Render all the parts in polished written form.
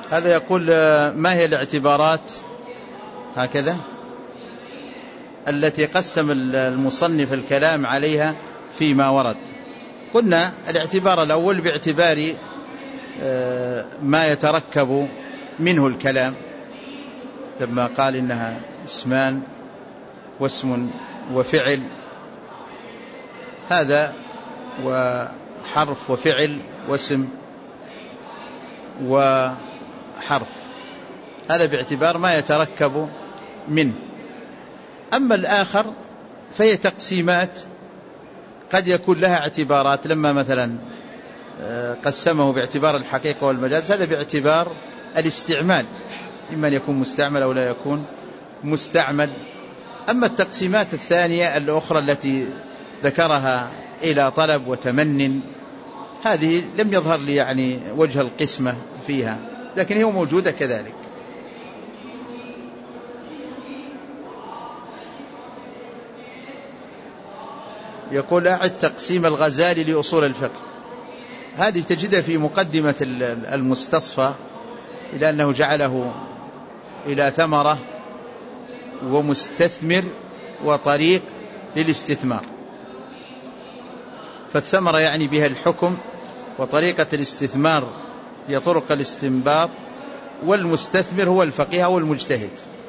هذا يقول ما هي الاعتبارات هكذا التي قسم المصنف الكلام عليها فيما ورد؟ قلنا الاعتبار الأول باعتبار ما يتركب منه الكلام، لما قال إنها اسمان واسم وفعل، هذا وحرف وفعل واسم وحرف، هذا باعتبار ما يتركب منه. أما الآخر فهي تقسيمات قد يكون لها اعتبارات، لما مثلا قسمه باعتبار الحقيقة والمجاز، هذا باعتبار الاستعمال، إما أن يكون مستعمل أو لا يكون مستعمل. أما التقسيمات الثانية الأخرى التي ذكرها إلى طلب وتمن، هذه لم يظهر لي يعني وجه القسمة فيها، لكن هي موجودة كذلك. يقول أعد تقسيم الغزالي لأصول الفقه، هذه تجدها في مقدمة المستصفى، إلى أنه جعله إلى ثمرة ومستثمر وطريق للاستثمار، فالثمرة يعني بها الحكم، وطريقة الاستثمار هي طرق الاستنباط، والمستثمر هو الفقيه والمجتهد.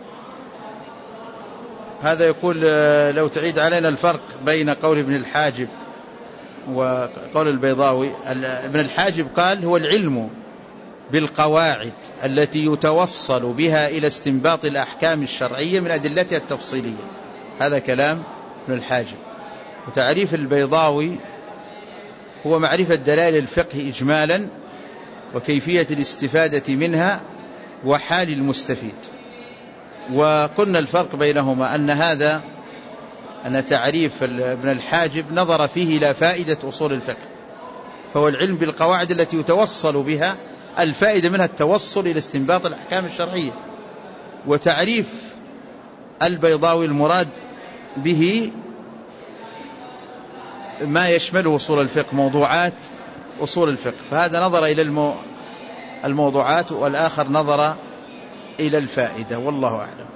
هذا يقول لو تعيد علينا الفرق بين قول ابن الحاجب وقول البيضاوي. ابن الحاجب قال هو العلم بالقواعد التي يتوصل بها إلى استنباط الأحكام الشرعية من أدلتها التفصيلية، هذا كلام ابن الحاجب. وتعريف البيضاوي هو معرفة دلائل الفقه إجمالا وكيفية الاستفادة منها وحال المستفيد. وقلنا الفرق بينهما أن تعريف ابن الحاجب نظر فيه إلى فائدة أصول الفقه، فهو العلم بالقواعد التي يتوصل بها، الفائدة منها التوصل إلى استنباط الأحكام الشرعية. وتعريف البيضاوي المراد به ما يشمله أصول الفقه، موضوعات أصول الفقه، فهذا نظر إلى الموضوعات، والآخر نظر إلى الفائدة، والله أعلم.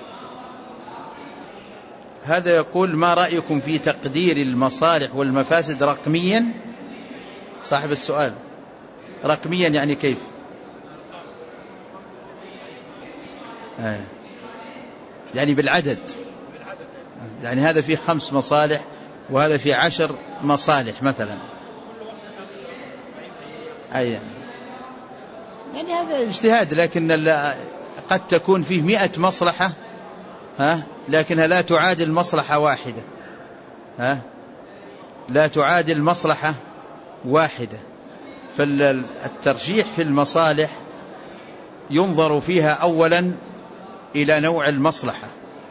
هذا يقول ما رأيكم في تقدير المصالح والمفاسد رقميا؟ صاحب السؤال رقميا يعني كيف؟ يعني بالعدد، يعني هذا فيه 5 مصالح وهذا فيه 10 مصالح مثلا. يعني هذا اجتهاد، لكن قد تكون فيه 100 مصلحة لكنها لا تعادل مصلحة واحدة، لا تعادل مصلحة واحدة. فالترجيح في المصالح ينظر فيها أولا إلى نوع المصلحة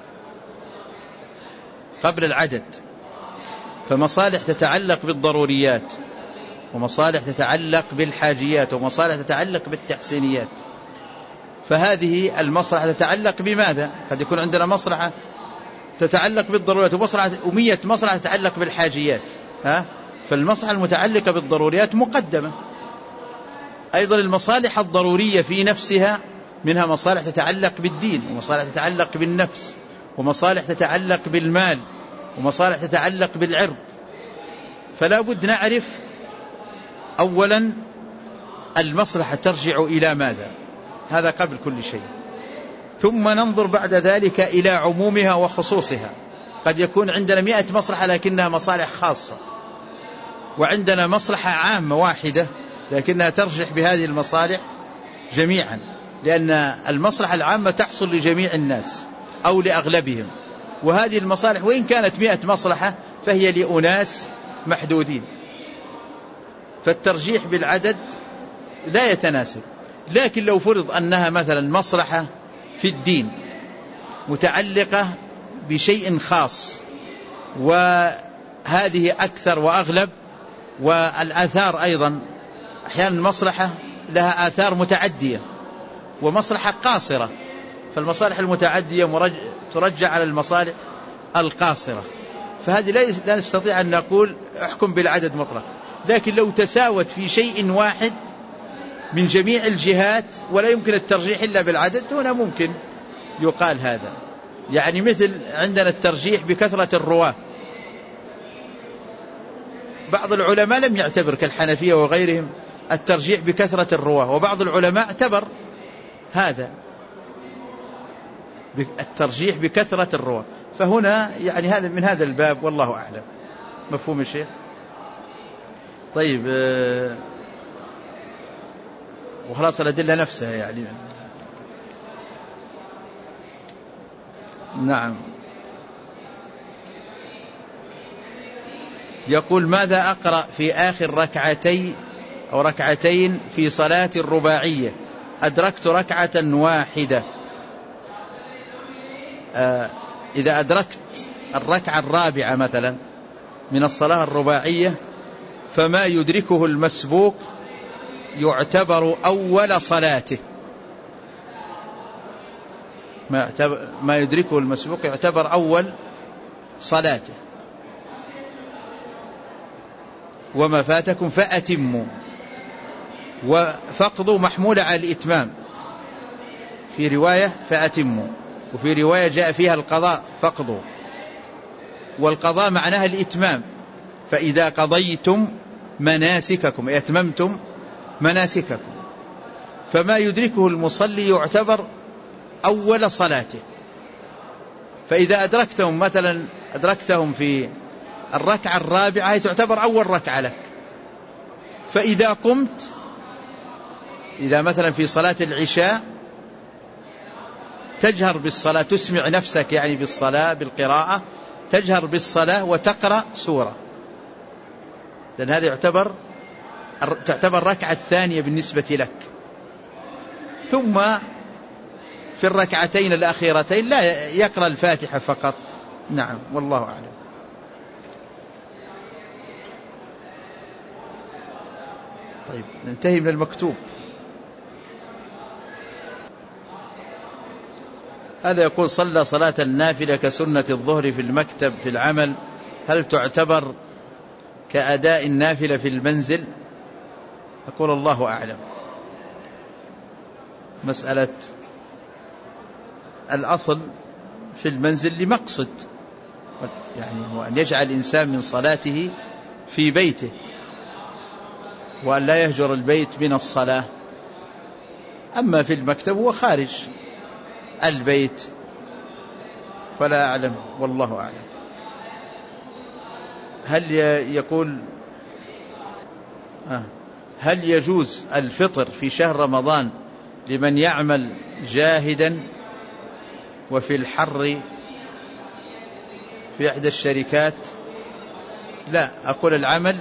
قبل العدد، فمصالح تتعلق بالضروريات، ومصالح تتعلق بالحاجيات، ومصالح تتعلق بالتحسينيات. فهذه المصلحة تتعلق بماذا؟ قد يكون عندنا مصلحة تتعلق بالضروريات، ومية مصلحة تتعلق بالحاجيات، فالمصلحة المتعلقة بالضروريات مقدمة. أيضا المصالح الضرورية في نفسها منها مصالح تتعلق بالدين، ومصالح تتعلق بالنفس، ومصالح تتعلق بالمال، ومصالح تتعلق بالعرض. فلا بد نعرف أولا المصلحة ترجع إلى ماذا، هذا قبل كل شيء، ثم ننظر بعد ذلك إلى عمومها وخصوصها. قد يكون عندنا 100 مصلحة لكنها مصالح خاصة، وعندنا مصلحة عامة واحدة لكنها ترجح بهذه المصالح جميعا، لأن المصلحة العامة تحصل لجميع الناس أو لأغلبهم، وهذه المصالح وإن كانت 100 مصلحة فهي لأناس محدودين، فالترجيح بالعدد لا يتناسب. لكن لو فرض أنها مثلا مصلحة في الدين متعلقة بشيء خاص، وهذه أكثر وأغلب، والآثار أيضا أحيانا مصلحة لها آثار متعدية ومصلحة قاصرة، فالمصالح المتعدية ترجع على المصالح القاصرة، فهذه لا نستطيع أن نقول احكم بالعدد مطلق. لكن لو تساوت في شيء واحد من جميع الجهات ولا يمكن الترجيح إلا بالعدد، هنا ممكن يقال هذا. يعني مثل عندنا الترجيح بكثرة الرواة، بعض العلماء لم يعتبر كالحنفية وغيرهم الترجيح بكثرة الرواة، وبعض العلماء اعتبر هذا الترجيح بكثرة الرواة. فهنا يعني هذا من هذا الباب، والله أعلم. مفهوم الشيخ؟ طيب، وخلاص الأدلة نفسها يعني. نعم. يقول: ماذا أقرأ في آخر ركعتي أو ركعتين في صلاة الرباعية؟ أدركت ركعة واحدة. إذا أدركت الركعة الرابعة مثلا من الصلاة الرباعية، فما يدركه المسبوق يعتبر أول صلاته. ما يدركه المسبوق يعتبر أول صلاته. وما فاتكم فأتموا. وفقدوا محمولة على الإتمام، في رواية فأتموا، وفي رواية جاء فيها القضاء فقدوا، والقضاء معناها الإتمام. فإذا قضيتم مناسككم، أتممتم مناسككم. فما يدركه المصلي يعتبر أول صلاته. فإذا أدركتهم مثلا أدركتهم في الركعة الرابعة، هي تعتبر أول ركعة لك. فإذا قمت، إذا مثلا في صلاة العشاء تجهر بالصلاة، تسمع نفسك يعني بالصلاة بالقراءة، تجهر بالصلاة وتقرأ سورة، لأن هذا تعتبر الركعة الثانية بالنسبة لك. ثم في الركعتين الأخيرتين لا يقرأ الفاتحة فقط. نعم، والله أعلم. طيب، ننتهي من المكتوب. هذا يقول: صلى صلاة النافلة كسنة الظهر في المكتب في العمل، هل تعتبر كأداء النافلة في المنزل؟ أقول الله أعلم. مسألة الأصل في المنزل لمقصد، يعني هو أن يجعل الإنسان من صلاته في بيته، وأن لا يهجر البيت من الصلاة. أما في المكتب هو خارج البيت، فلا أعلم، والله أعلم. هل يجوز الفطر في شهر رمضان لمن يعمل جاهدا وفي الحر في إحدى الشركات؟ لا، أقول العمل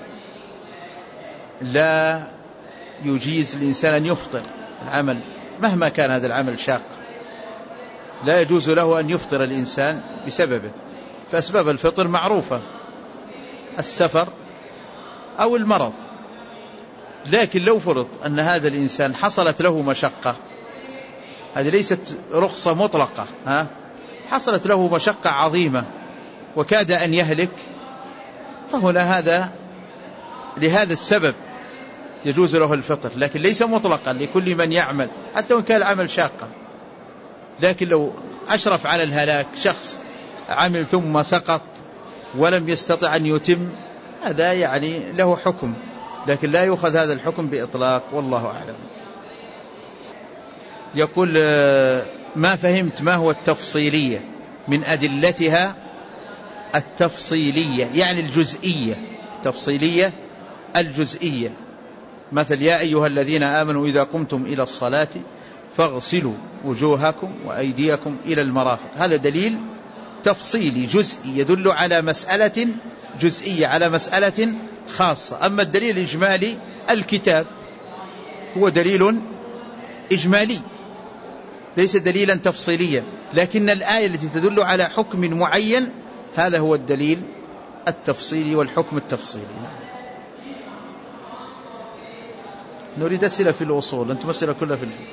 لا يجيز الإنسان أن يفطر. العمل مهما كان هذا العمل شاق، لا يجوز له أن يفطر الإنسان بسببه. فأسباب الفطر معروفة: السفر أو المرض. لكن لو فرض أن هذا الإنسان حصلت له مشقة، هذه ليست رخصة مطلقة، حصلت له مشقة عظيمة وكاد أن يهلك، فهنا لهذا السبب يجوز له الفطر، لكن ليس مطلقا لكل من يعمل حتى وإن كان العمل شاقا. لكن لو أشرف على الهلاك، شخص عمل ثم سقط ولم يستطع أن يتم، هذا يعني له حكم، لكن لا يؤخذ هذا الحكم بإطلاق، والله أعلم. يقول: ما فهمت ما هو التفصيلية؟ من أدلتها التفصيلية يعني الجزئية، تفصيلية الجزئية. مثل: يا أيها الذين آمنوا إذا قمتم إلى الصلاة فاغسلوا وجوهكم وأيديكم إلى المرافق. هذا دليل تفصيلي جزئي يدل على مسألة جزئية، على مسألة خاصة. أما الدليل الإجمالي الكتاب هو دليل إجمالي ليس دليلا تفصيليا، لكن الآية التي تدل على حكم معين هذا هو الدليل التفصيلي والحكم التفصيلي. نريد أسئلة في الأصول، أنتم أسئلة كلها في الفقه.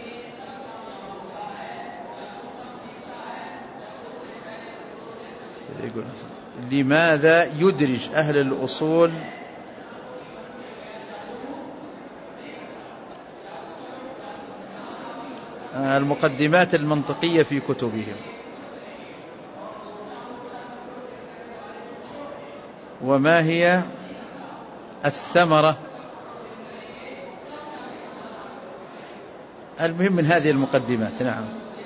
لماذا يدرج أهل الأصول المقدمات المنطقية في كتبهم. وما هي الثمرة المهم من هذه المقدمات؟ نعم.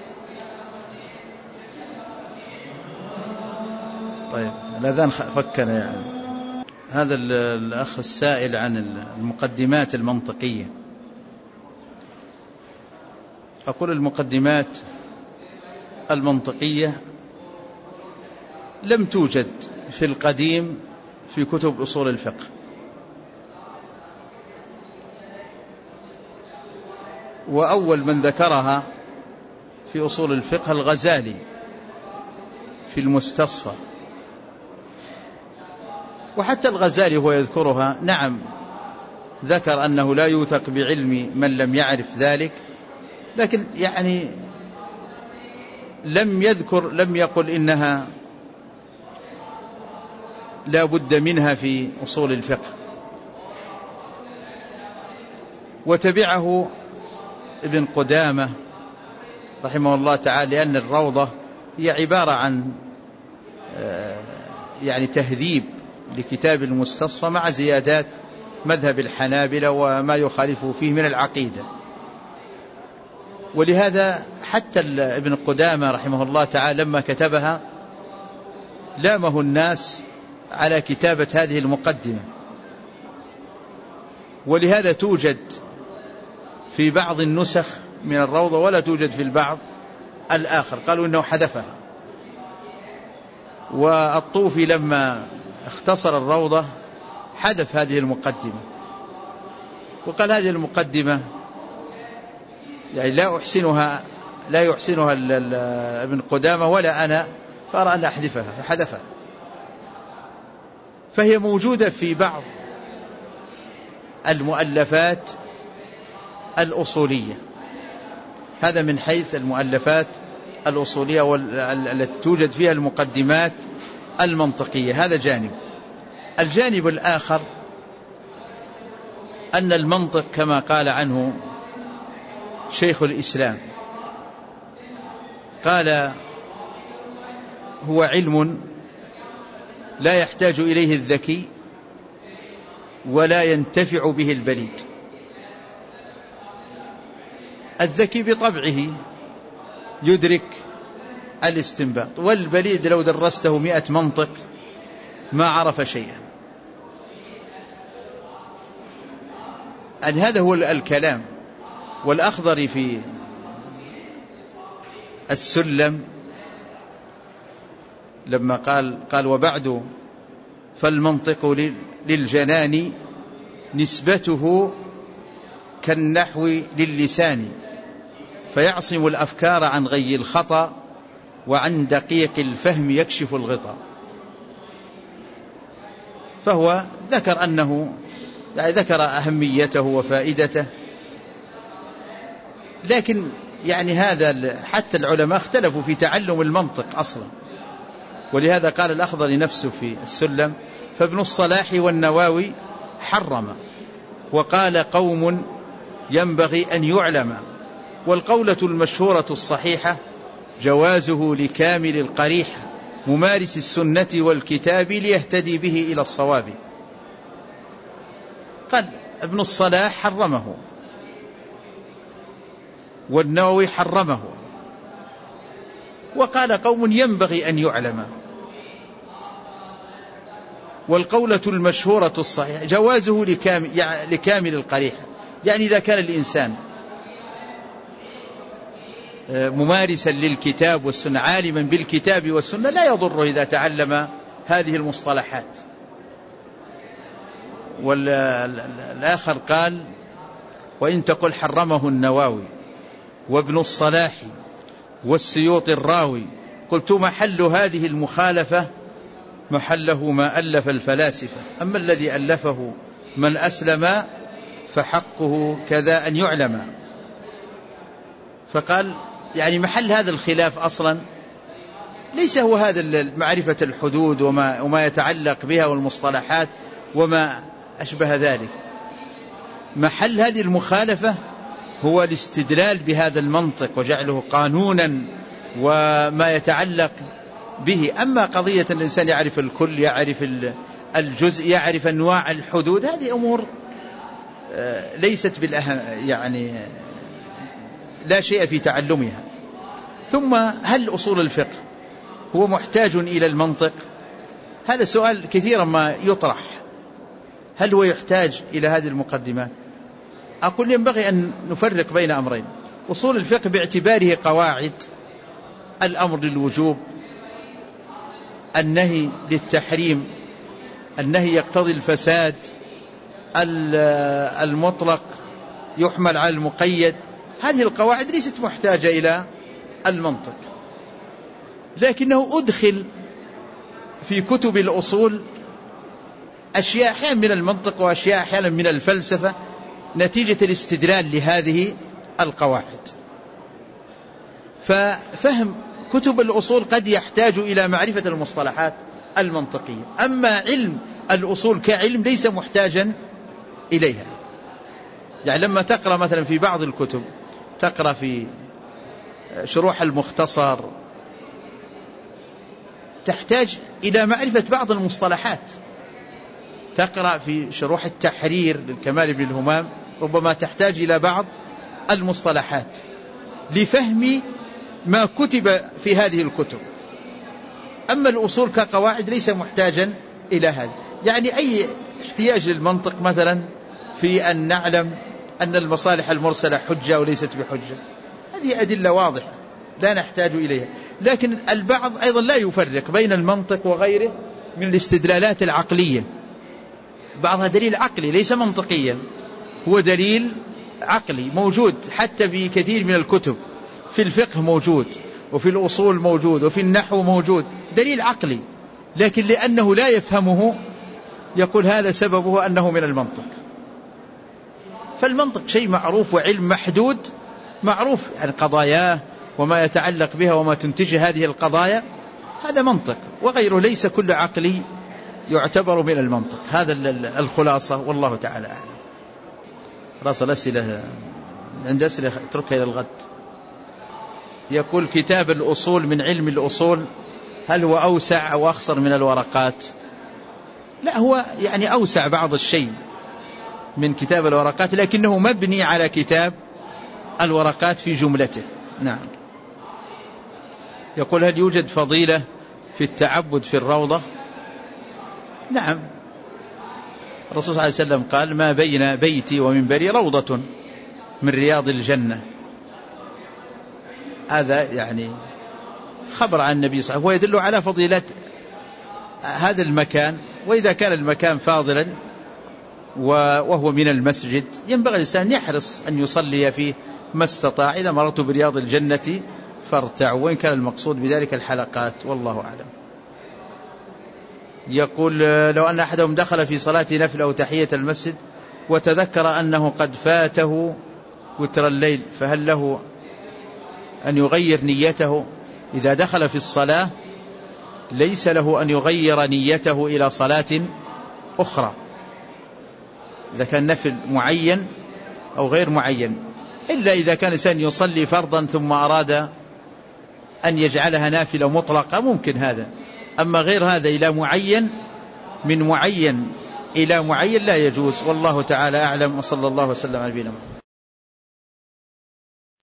طيب الأذان فكنا يعني. هذا الأخ السائل عن المقدمات المنطقية. أقول المقدمات المنطقية لم توجد في القديم في كتب أصول الفقه، وأول من ذكرها في أصول الفقه الغزالي في المستصفى. وحتى الغزالي هو يذكرها، نعم ذكر أنه لا يوثق بعلم من لم يعرف ذلك، لكن يعني لم يقل إنها لا بد منها في أصول الفقه. وتبعه ابن قدامة رحمه الله تعالى، لأن الروضة هي عبارة عن يعني تهذيب لكتاب المستصفى مع زيادات مذهب الحنابلة وما يخالفه فيه من العقيدة. ولهذا حتى ابن قدامة رحمه الله تعالى لما كتبها لامه الناس على كتابة هذه المقدمة، ولهذا توجد في بعض النسخ من الروضة ولا توجد في البعض الآخر، قالوا إنه حذفها. والطوفي لما اختصر الروضة حذف هذه المقدمة وقال هذه المقدمة يعني لا يحسنها ابن قدامة ولا أنا، فأرى أن أحذفها فحذفها. فهي موجودة في بعض المؤلفات الأصولية. هذا من حيث المؤلفات الأصولية والتي توجد فيها المقدمات المنطقية. هذا جانب. الجانب الآخر أن المنطق كما قال عنه شيخ الإسلام، قال هو علم لا يحتاج إليه الذكي ولا ينتفع به البليد. الذكي بطبعه يدرك الاستنباط، والبليد لو درسته 100 منطق ما عرف شيئا. هذا هو الكلام. والأخضر في السلم لما قال وبعد فالمنطق للجنان نسبته كالنحو للسان، فيعصم الأفكار عن غي الخطأ وعن دقيق الفهم يكشف الغطاء. فهو ذكر أنه يعني ذكر أهميته وفائدته، لكن يعني هذا حتى العلماء اختلفوا في تعلم المنطق أصلا. ولهذا قال الأخضر نفسه في السلم فابن الصلاح والنواوي حرم، وقال قوم ينبغي أن يعلم، والقولة المشهورة الصحيحة جوازه لكامل القريحة ممارس السنة والكتاب ليهتدي به إلى الصواب. قال ابن الصلاح حرمه والنووي حرمه، وقال قوم ينبغي أن يعلم، والقولة المشهورة الصحيحة جوازه لكامل القريحة. يعني إذا كان الإنسان ممارسا للكتاب والسنة عالما بالكتاب والسنة لا يضر إذا تعلم هذه المصطلحات. والآخر قال وإن تقل حرمه النواوي وابن الصلاح والسيوطي الراوي قلت محل هذه المخالفة محله ما ألف الفلاسفة، أما الذي ألفه من أسلم فحقه كذا أن يعلم. فقال يعني محل هذا الخلاف أصلا ليس هو هذا معرفة الحدود وما يتعلق بها والمصطلحات وما أشبه ذلك. محل هذه المخالفة هو الاستدلال بهذا المنطق وجعله قانونا وما يتعلق به. أما قضية الإنسان يعرف الكل، يعرف الجزء، يعرف أنواع الحدود، هذه أمور ليست بالأهم، يعني لا شيء في تعلمها. ثم هل أصول الفقه هو محتاج إلى المنطق؟ هذا سؤال كثيرا ما يطرح، هل هو يحتاج إلى هذه المقدمات؟ أقول ينبغي أن نفرق بين أمرين: أصول الفقه باعتباره قواعد، الأمر للوجوب، النهي للتحريم، النهي يقتضي الفساد، المطلق يحمل على المقيد، هذه القواعد ليست محتاجة إلى المنطق، لكنه أدخل في كتب الأصول أشياء أحيانا من المنطق وأشياء أحيانا من الفلسفة نتيجة الاستدلال لهذه القواعد. ففهم كتب الأصول قد يحتاج إلى معرفة المصطلحات المنطقية، أما علم الأصول كعلم ليس محتاجا إليها. يعني لما تقرأ مثلا في بعض الكتب، تقرأ في شروح المختصر، تحتاج إلى معرفة بعض المصطلحات. تقرأ في شروح التحرير للكمال بن الهمام، ربما تحتاج إلى بعض المصطلحات لفهم ما كتب في هذه الكتب. أما الأصول كقواعد ليس محتاجا إلى هذا. يعني أي احتياج للمنطق مثلا في أن نعلم أن المصالح المرسلة حجة وليست بحجة، هذه أدلة واضحة لا نحتاج إليها. لكن البعض أيضا لا يفرق بين المنطق وغيره من الاستدلالات العقلية. بعضها دليل عقلي ليس منطقيا، هو دليل عقلي موجود حتى في كثير من الكتب، في الفقه موجود، وفي الأصول موجود، وفي النحو موجود، دليل عقلي، لكن لأنه لا يفهمه يقول هذا سببه أنه من المنطق. فالمنطق شيء معروف وعلم محدود معروف، يعني قضاياه وما يتعلق بها وما تنتج هذه القضايا، هذا منطق، وغيره ليس كل عقلي يعتبر من المنطق. هذا الخلاصة، والله تعالى أعلم. خلاص الأسئلة عند أسئلة اتركها إلى الغد. يقول: كتاب الأصول من علم الأصول هل هو أوسع أو أخصر من الورقات؟ لا، هو يعني أوسع بعض الشيء من كتاب الورقات، لكنه مبني على كتاب الورقات في جملته. نعم. يقول: هل يوجد فضيلة في التعبد في الروضة؟ نعم، الرسول صلى الله عليه وسلم قال: ما بين بيتي ومنبري روضة من رياض الجنة. هذا يعني خبر عن النبي صلى الله عليه وسلم، ويدل على فضيلة هذا المكان. وإذا كان المكان فاضلا وهو من المسجد، ينبغي الإنسان يحرص أن يصلي فيه ما استطاع. إذا مررت برياض الجنة فارتعوا، وإن كان المقصود بذلك الحلقات، والله أعلم. يقول: لو أن أحدهم دخل في صلاة نفل أو تحية المسجد وتذكر أنه قد فاته وتر الليل، فهل له أن يغير نيته؟ إذا دخل في الصلاة ليس له أن يغير نيته إلى صلاة أخرى، إذا كان نفل معين أو غير معين، إلا إذا كان إنسان يصلي فرضا ثم أراد أن يجعلها نافلة مطلقة، ممكن هذا. أما غير هذا إلى معين، من معين إلى معين لا يجوز، والله تعالى أعلم، وصلى الله وسلم على نبينا محمد.